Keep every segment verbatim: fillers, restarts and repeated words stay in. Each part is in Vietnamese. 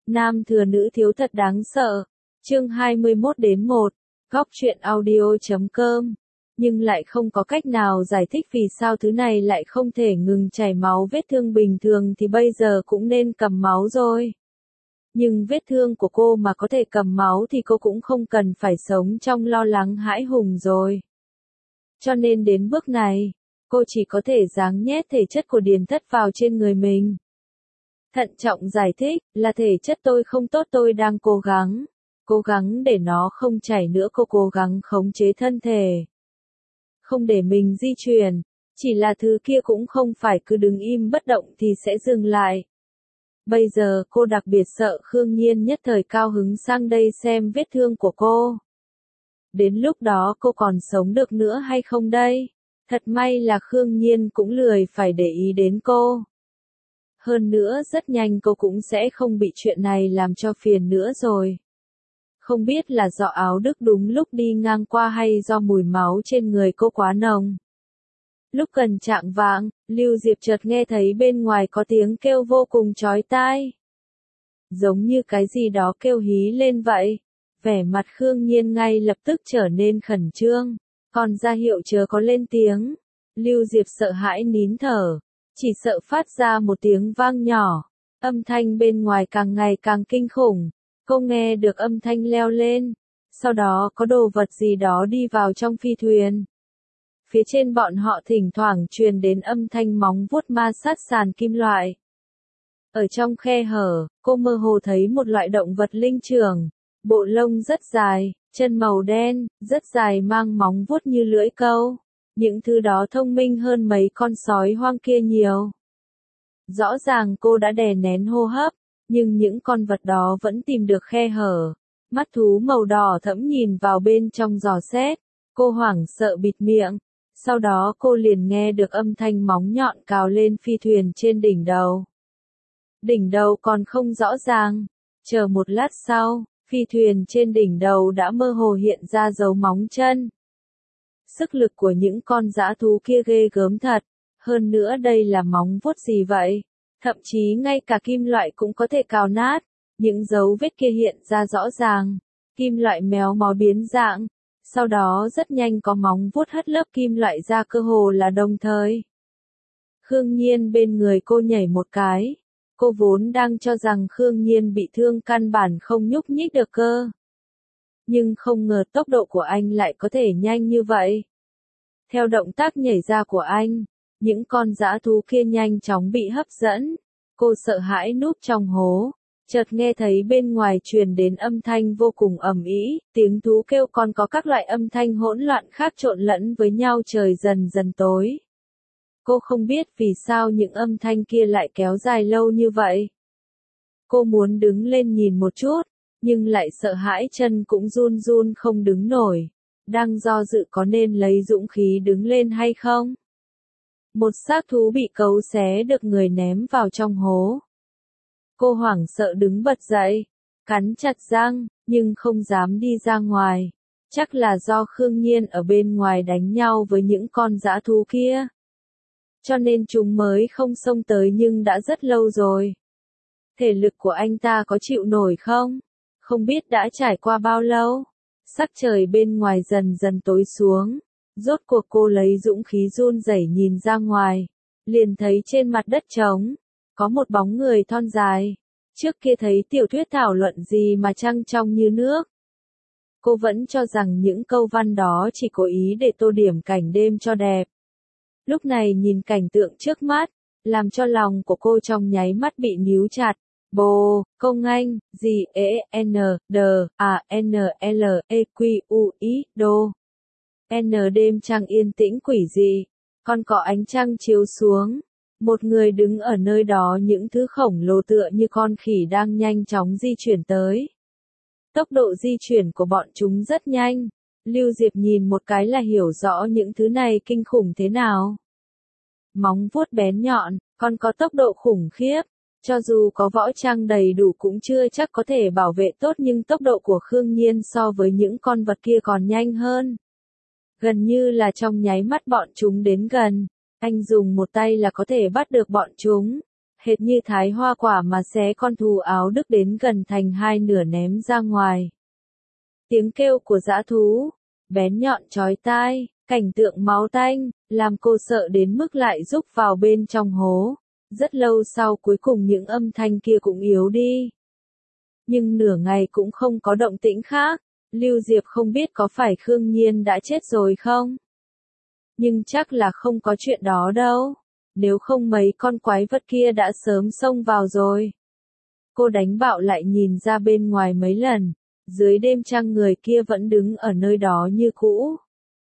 Nam thừa nữ thiếu thật đáng sợ. Chương hai mươi mốt đến một. Góc truyện audio chấm com. Nhưng lại không có cách nào giải thích vì sao thứ này lại không thể ngừng chảy máu. Vết thương bình thường thì bây giờ cũng nên cầm máu rồi. Nhưng vết thương của cô mà có thể cầm máu thì cô cũng không cần phải sống trong lo lắng hãi hùng rồi. Cho nên đến bước này, cô chỉ có thể giáng nhét thể chất của Điền Thất vào trên người mình. Thận trọng giải thích, là thể chất tôi không tốt, tôi đang cố gắng. Cố gắng để nó không chảy nữa, cô cố gắng khống chế thân thể. Không để mình di chuyển, chỉ là thứ kia cũng không phải cứ đứng im bất động thì sẽ dừng lại. Bây giờ cô đặc biệt sợ Khương Nhiên nhất thời cao hứng sang đây xem vết thương của cô. Đến lúc đó cô còn sống được nữa hay không đây? Thật may là Khương Nhiên cũng lười phải để ý đến cô. Hơn nữa rất nhanh cô cũng sẽ không bị chuyện này làm cho phiền nữa rồi. Không biết là do áo Đức đúng lúc đi ngang qua hay do mùi máu trên người cô quá nồng. Lúc gần chạng vạng, Lưu Diệp chợt nghe thấy bên ngoài có tiếng kêu vô cùng chói tai. Giống như cái gì đó kêu hí lên vậy. Vẻ mặt Khương Nhiên ngay lập tức trở nên khẩn trương, còn ra hiệu chớ có lên tiếng. Lưu Diệp sợ hãi nín thở, chỉ sợ phát ra một tiếng vang nhỏ. Âm thanh bên ngoài càng ngày càng kinh khủng. Cô nghe được âm thanh leo lên, sau đó có đồ vật gì đó đi vào trong phi thuyền. Phía trên bọn họ thỉnh thoảng truyền đến âm thanh móng vuốt ma sát sàn kim loại. Ở trong khe hở, cô mơ hồ thấy một loại động vật linh trưởng, bộ lông rất dài, chân màu đen, rất dài mang móng vuốt như lưỡi câu. Những thứ đó thông minh hơn mấy con sói hoang kia nhiều. Rõ ràng cô đã đè nén hô hấp, nhưng những con vật đó vẫn tìm được khe hở. Mắt thú màu đỏ thẫm nhìn vào bên trong dò xét, cô hoảng sợ bịt miệng. Sau đó cô liền nghe được âm thanh móng nhọn cào lên phi thuyền trên đỉnh đầu. Đỉnh đầu còn không rõ ràng, chờ một lát sau, phi thuyền trên đỉnh đầu đã mơ hồ hiện ra dấu móng chân. Sức lực của những con dã thú kia ghê gớm thật, hơn nữa đây là móng vuốt gì vậy? Thậm chí ngay cả kim loại cũng có thể cào nát, những dấu vết kia hiện ra rõ ràng, kim loại méo mó biến dạng, sau đó rất nhanh có móng vuốt hất lớp kim loại ra cơ hồ là đồng thời. Khương Nhiên bên người cô nhảy một cái, cô vốn đang cho rằng Khương Nhiên bị thương căn bản không nhúc nhích được cơ. Nhưng không ngờ tốc độ của anh lại có thể nhanh như vậy. Theo động tác nhảy ra của anh, những con dã thú kia nhanh chóng bị hấp dẫn. Cô sợ hãi núp trong hố, chợt nghe thấy bên ngoài truyền đến âm thanh vô cùng ầm ĩ, tiếng thú kêu còn có các loại âm thanh hỗn loạn khác trộn lẫn với nhau, trời dần dần tối. Cô không biết vì sao những âm thanh kia lại kéo dài lâu như vậy. Cô muốn đứng lên nhìn một chút, nhưng lại sợ hãi chân cũng run run không đứng nổi. Đang do dự có nên lấy dũng khí đứng lên hay không? Một xác thú bị cấu xé được người ném vào trong hố. Cô hoảng sợ đứng bật dậy, cắn chặt răng, nhưng không dám đi ra ngoài. Chắc là do Khương Nhiên ở bên ngoài đánh nhau với những con dã thú kia. Cho nên chúng mới không xông tới, nhưng đã rất lâu rồi. Thể lực của anh ta có chịu nổi không? Không biết đã trải qua bao lâu. Sắc trời bên ngoài dần dần tối xuống. Rốt cuộc cô lấy dũng khí run rẩy nhìn ra ngoài, liền thấy trên mặt đất trống, có một bóng người thon dài. Trước kia thấy tiểu thuyết thảo luận gì mà trăng trong như nước. Cô vẫn cho rằng những câu văn đó chỉ cố ý để tô điểm cảnh đêm cho đẹp. Lúc này nhìn cảnh tượng trước mắt, làm cho lòng của cô trong nháy mắt bị níu chặt. Bồ, công anh, gì, e, n, d, a, n, l, e, q, u, i, đô. N đêm trăng yên tĩnh quỷ dị, còn có ánh trăng chiếu xuống. Một người đứng ở nơi đó, những thứ khổng lồ tựa như con khỉ đang nhanh chóng di chuyển tới. Tốc độ di chuyển của bọn chúng rất nhanh. Lưu Diệp nhìn một cái là hiểu rõ những thứ này kinh khủng thế nào. Móng vuốt bén nhọn, còn có tốc độ khủng khiếp. Cho dù có võ trang đầy đủ cũng chưa chắc có thể bảo vệ tốt, nhưng tốc độ của Khương Nhiên so với những con vật kia còn nhanh hơn. Gần như là trong nháy mắt bọn chúng đến gần, anh dùng một tay là có thể bắt được bọn chúng. hệt như thái hoa quả mà xé con thú áo Đức đến gần thành hai nửa ném ra ngoài. Tiếng kêu của dã thú, bén nhọn chói tai, cảnh tượng máu tanh, làm cô sợ đến mức lại rúc vào bên trong hố. Rất lâu sau cuối cùng những âm thanh kia cũng yếu đi. Nhưng nửa ngày cũng không có động tĩnh khác, Lưu Diệp không biết có phải Khương Nhiên đã chết rồi không? Nhưng chắc là không có chuyện đó đâu, nếu không mấy con quái vật kia đã sớm xông vào rồi. Cô đánh bạo lại nhìn ra bên ngoài mấy lần, dưới đêm trăng người kia vẫn đứng ở nơi đó như cũ.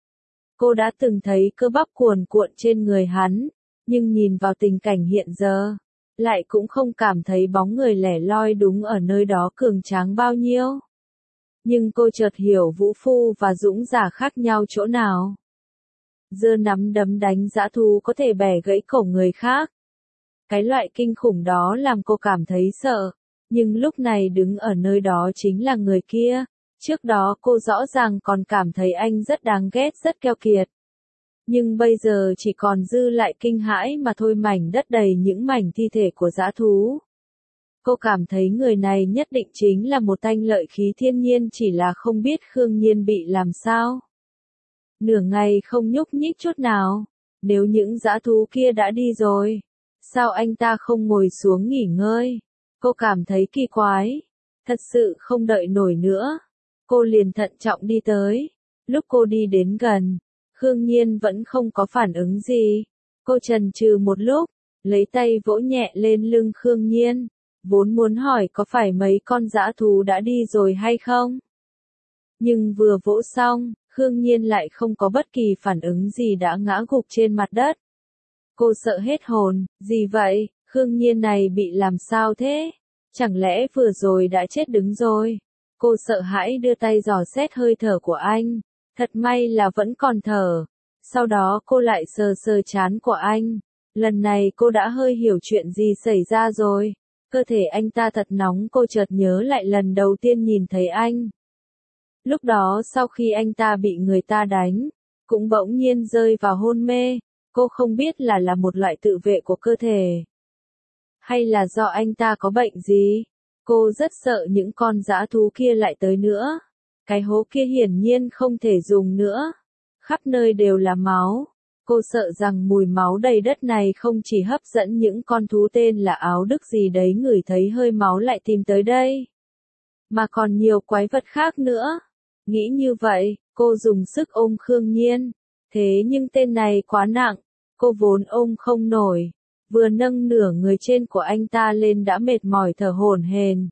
Cô đã từng thấy cơ bắp cuồn cuộn trên người hắn, nhưng nhìn vào tình cảnh hiện giờ, lại cũng không cảm thấy bóng người lẻ loi đúng ở nơi đó cường tráng bao nhiêu. Nhưng cô chợt hiểu vũ phu và dũng giả khác nhau chỗ nào. Giơ nắm đấm đánh dã thú có thể bẻ gãy cổ người khác. Cái loại kinh khủng đó làm cô cảm thấy sợ, nhưng lúc này đứng ở nơi đó chính là người kia. Trước đó cô rõ ràng còn cảm thấy anh rất đáng ghét, rất keo kiệt. Nhưng bây giờ chỉ còn dư lại kinh hãi mà thôi, mảnh đất đầy những mảnh thi thể của dã thú. Cô cảm thấy người này nhất định chính là một thanh lợi khí thiên nhiên, chỉ là không biết Khương Nhiên bị làm sao. Nửa ngày không nhúc nhích chút nào, nếu những dã thú kia đã đi rồi, sao anh ta không ngồi xuống nghỉ ngơi? Cô cảm thấy kỳ quái, thật sự không đợi nổi nữa. Cô liền thận trọng đi tới, lúc cô đi đến gần, Khương Nhiên vẫn không có phản ứng gì. Cô chần chừ một lúc, lấy tay vỗ nhẹ lên lưng Khương Nhiên, vốn muốn hỏi có phải mấy con dã thú đã đi rồi hay không. Nhưng vừa vỗ xong, Khương Nhiên lại không có bất kỳ phản ứng gì đã ngã gục trên mặt đất. Cô sợ hết hồn, gì vậy, Khương Nhiên này bị làm sao thế? Chẳng lẽ vừa rồi đã chết đứng rồi? Cô sợ hãi đưa tay dò xét hơi thở của anh. Thật may là vẫn còn thở. Sau đó cô lại sờ sờ trán của anh. Lần này cô đã hơi hiểu chuyện gì xảy ra rồi. Cơ thể anh ta thật nóng, cô chợt nhớ lại lần đầu tiên nhìn thấy anh. Lúc đó sau khi anh ta bị người ta đánh, cũng bỗng nhiên rơi vào hôn mê. Cô không biết là là một loại tự vệ của cơ thể, hay là do anh ta có bệnh gì. Cô rất sợ những con dã thú kia lại tới nữa. Cái hố kia hiển nhiên không thể dùng nữa. Khắp nơi đều là máu. Cô sợ rằng mùi máu đầy đất này không chỉ hấp dẫn những con thú tên là áo Đức gì đấy ngửi thấy hơi máu lại tìm tới đây, mà còn nhiều quái vật khác nữa. Nghĩ như vậy, cô dùng sức ôm Khương Nhiên. Thế nhưng tên này quá nặng, cô vốn ôm không nổi. Vừa nâng nửa người trên của anh ta lên đã mệt mỏi thở hổn hển.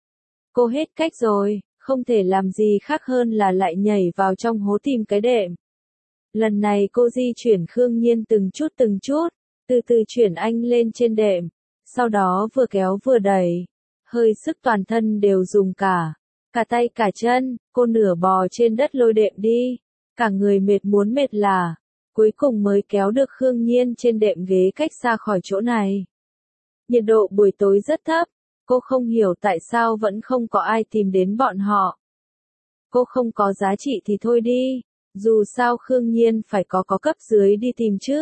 Cô hết cách rồi, không thể làm gì khác hơn là lại nhảy vào trong hố tìm cái đệm. Lần này cô di chuyển Khương Nhiên từng chút từng chút, từ từ chuyển anh lên trên đệm, sau đó vừa kéo vừa đẩy, hơi sức toàn thân đều dùng cả, cả tay cả chân, cô nửa bò trên đất lôi đệm đi, cả người mệt muốn mệt lả, cuối cùng mới kéo được Khương Nhiên trên đệm ghế cách xa khỏi chỗ này. Nhiệt độ buổi tối rất thấp, cô không hiểu tại sao vẫn không có ai tìm đến bọn họ. Cô không có giá trị thì thôi đi, dù sao Khương Nhiên phải có có cấp dưới đi tìm chứ.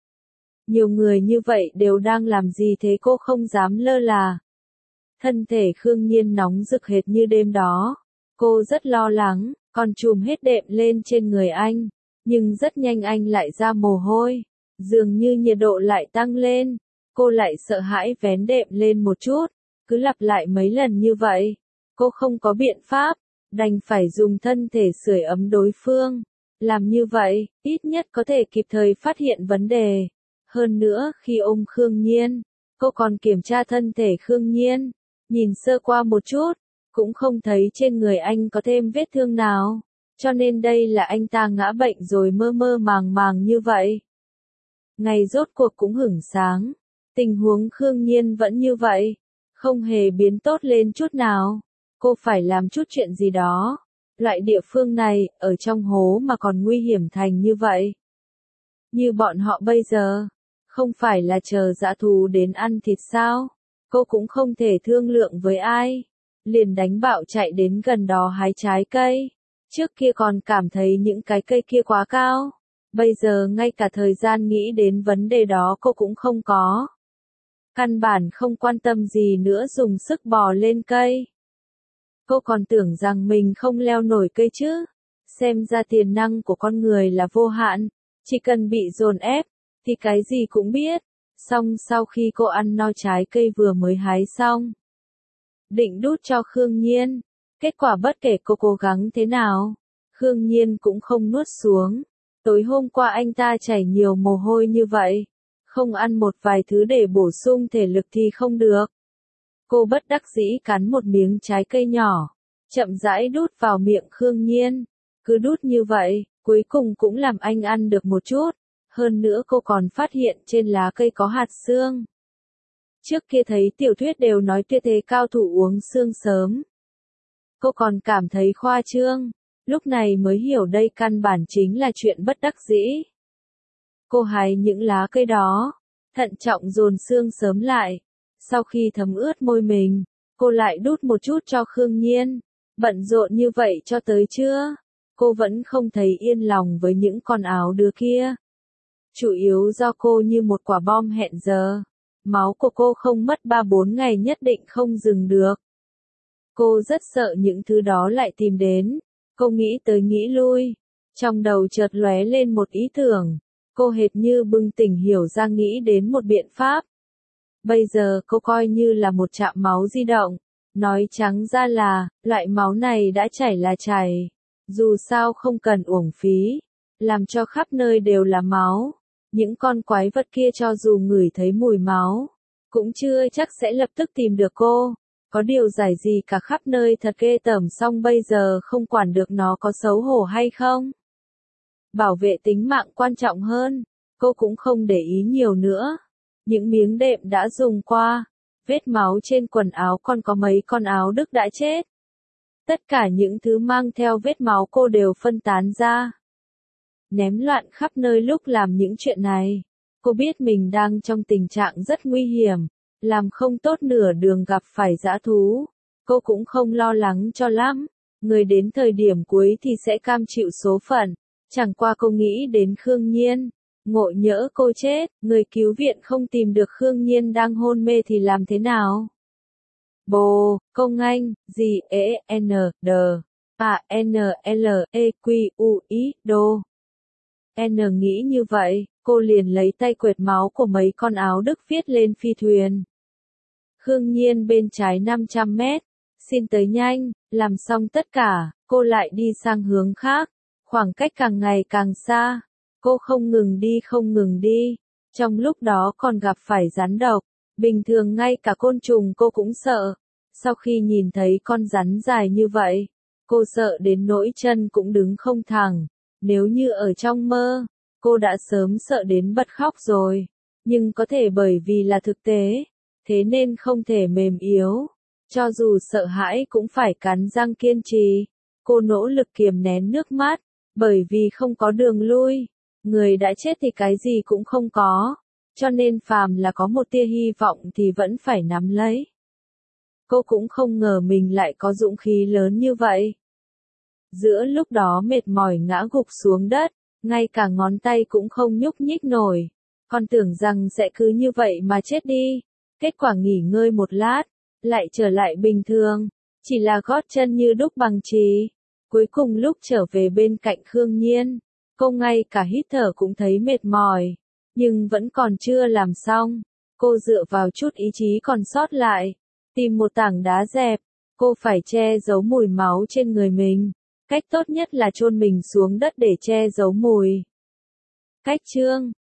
Nhiều người như vậy đều đang làm gì thế, cô không dám lơ là. Thân thể Khương Nhiên nóng rực hệt như đêm đó. Cô rất lo lắng, còn chùm hết đệm lên trên người anh. Nhưng rất nhanh anh lại ra mồ hôi. Dường như nhiệt độ lại tăng lên. Cô lại sợ hãi vén đệm lên một chút. Cứ lặp lại mấy lần như vậy. Cô không có biện pháp, đành phải dùng thân thể sưởi ấm đối phương. Làm như vậy, ít nhất có thể kịp thời phát hiện vấn đề. Hơn nữa, khi ôm Khương Nhiên, cô còn kiểm tra thân thể Khương Nhiên. Nhìn sơ qua một chút, cũng không thấy trên người anh có thêm vết thương nào. Cho nên đây là anh ta ngã bệnh rồi mơ mơ màng màng như vậy. Ngày rốt cuộc cũng hửng sáng. Tình huống Khương Nhiên vẫn như vậy. Không hề biến tốt lên chút nào. Cô phải làm chút chuyện gì đó. Loại địa phương này, ở trong hố mà còn nguy hiểm thành như vậy. Như bọn họ bây giờ, không phải là chờ dã thú đến ăn thịt sao? Cô cũng không thể thương lượng với ai. Liền đánh bạo chạy đến gần đó hái trái cây. Trước kia còn cảm thấy những cái cây kia quá cao. Bây giờ ngay cả thời gian nghĩ đến vấn đề đó cô cũng không có. căn bản không quan tâm gì nữa dùng sức bò lên cây. Cô còn tưởng rằng mình không leo nổi cây chứ. Xem ra tiềm năng của con người là vô hạn, chỉ cần bị dồn ép, thì cái gì cũng biết. Xong sau khi cô ăn no trái cây vừa mới hái xong, định đút cho Khương Nhiên. Kết quả bất kể cô cố gắng thế nào, Khương Nhiên cũng không nuốt xuống. Tối hôm qua anh ta chảy nhiều mồ hôi như vậy, không ăn một vài thứ để bổ sung thể lực thì không được. Cô bất đắc dĩ cắn một miếng trái cây nhỏ, chậm rãi đút vào miệng Khương Nhiên. Cứ đút như vậy, cuối cùng cũng làm anh ăn được một chút. Hơn nữa cô còn phát hiện trên lá cây có hạt xương. Trước kia thấy tiểu thuyết đều nói tuyệt thế cao thủ uống xương sớm. Cô còn cảm thấy khoa trương, lúc này mới hiểu đây căn bản chính là chuyện bất đắc dĩ. Cô hái những lá cây đó, thận trọng dồn xương sớm lại. Sau khi thấm ướt môi mình, cô lại đút một chút cho Khương Nhiên. Bận rộn như vậy cho tới trưa, cô vẫn không thấy yên lòng với những con áo đứa kia. Chủ yếu do cô như một quả bom hẹn giờ. Máu của cô không mất ba bốn ngày nhất định không dừng được. Cô rất sợ những thứ đó lại tìm đến. Cô nghĩ tới nghĩ lui. Trong đầu chợt lóe lên một ý tưởng. Cô hệt như bừng tỉnh hiểu ra nghĩ đến một biện pháp. Bây giờ cô coi như là một trạm máu di động. Nói trắng ra là, loại máu này đã chảy là chảy. Dù sao không cần uổng phí. Làm cho khắp nơi đều là máu. Những con quái vật kia cho dù ngửi thấy mùi máu, cũng chưa chắc sẽ lập tức tìm được cô. Có điều giải gì cả khắp nơi thật ghê tởm, xong bây giờ không quản được nó có xấu hổ hay không. Bảo vệ tính mạng quan trọng hơn, cô cũng không để ý nhiều nữa. Những miếng đệm đã dùng qua, vết máu trên quần áo, còn có mấy con áo Đức đã chết. Tất cả những thứ mang theo vết máu cô đều phân tán ra. Ném loạn khắp nơi lúc làm những chuyện này. Cô biết mình đang trong tình trạng rất nguy hiểm, làm không tốt nửa đường gặp phải dã thú. Cô cũng không lo lắng cho lắm, người đến thời điểm cuối thì sẽ cam chịu số phận. Chẳng qua cô nghĩ đến Khương Nhiên, ngộ nhỡ cô chết, người cứu viện không tìm được Khương Nhiên đang hôn mê thì làm thế nào? Bồ, công anh, gì e n d a n l e q u i đô. N nghĩ như vậy, cô liền lấy tay quệt máu của mấy con áo Đức viết lên phi thuyền. Khương Nhiên bên trái năm trăm mét, xin tới nhanh, làm xong tất cả, cô lại đi sang hướng khác, khoảng cách càng ngày càng xa, cô không ngừng đi không ngừng đi, trong lúc đó còn gặp phải rắn độc, bình thường ngay cả côn trùng cô cũng sợ, sau khi nhìn thấy con rắn dài như vậy, cô sợ đến nỗi chân cũng đứng không thẳng. Nếu như ở trong mơ, cô đã sớm sợ đến bật khóc rồi, nhưng có thể bởi vì là thực tế, thế nên không thể mềm yếu. Cho dù sợ hãi cũng phải cắn răng kiên trì, cô nỗ lực kiềm nén nước mắt, bởi vì không có đường lui, người đã chết thì cái gì cũng không có, cho nên phàm là có một tia hy vọng thì vẫn phải nắm lấy. Cô cũng không ngờ mình lại có dũng khí lớn như vậy. Giữa lúc đó mệt mỏi ngã gục xuống đất, ngay cả ngón tay cũng không nhúc nhích nổi, còn tưởng rằng sẽ cứ như vậy mà chết đi. Kết quả nghỉ ngơi một lát, lại trở lại bình thường, chỉ là gót chân như đúc bằng chì. Cuối cùng lúc trở về bên cạnh Khương Nhiên, cô ngay cả hít thở cũng thấy mệt mỏi, nhưng vẫn còn chưa làm xong. Cô dựa vào chút ý chí còn sót lại, tìm một tảng đá dẹp, cô phải che giấu mùi máu trên người mình. Cách tốt nhất là chôn mình xuống đất để che giấu mùi. Cách chương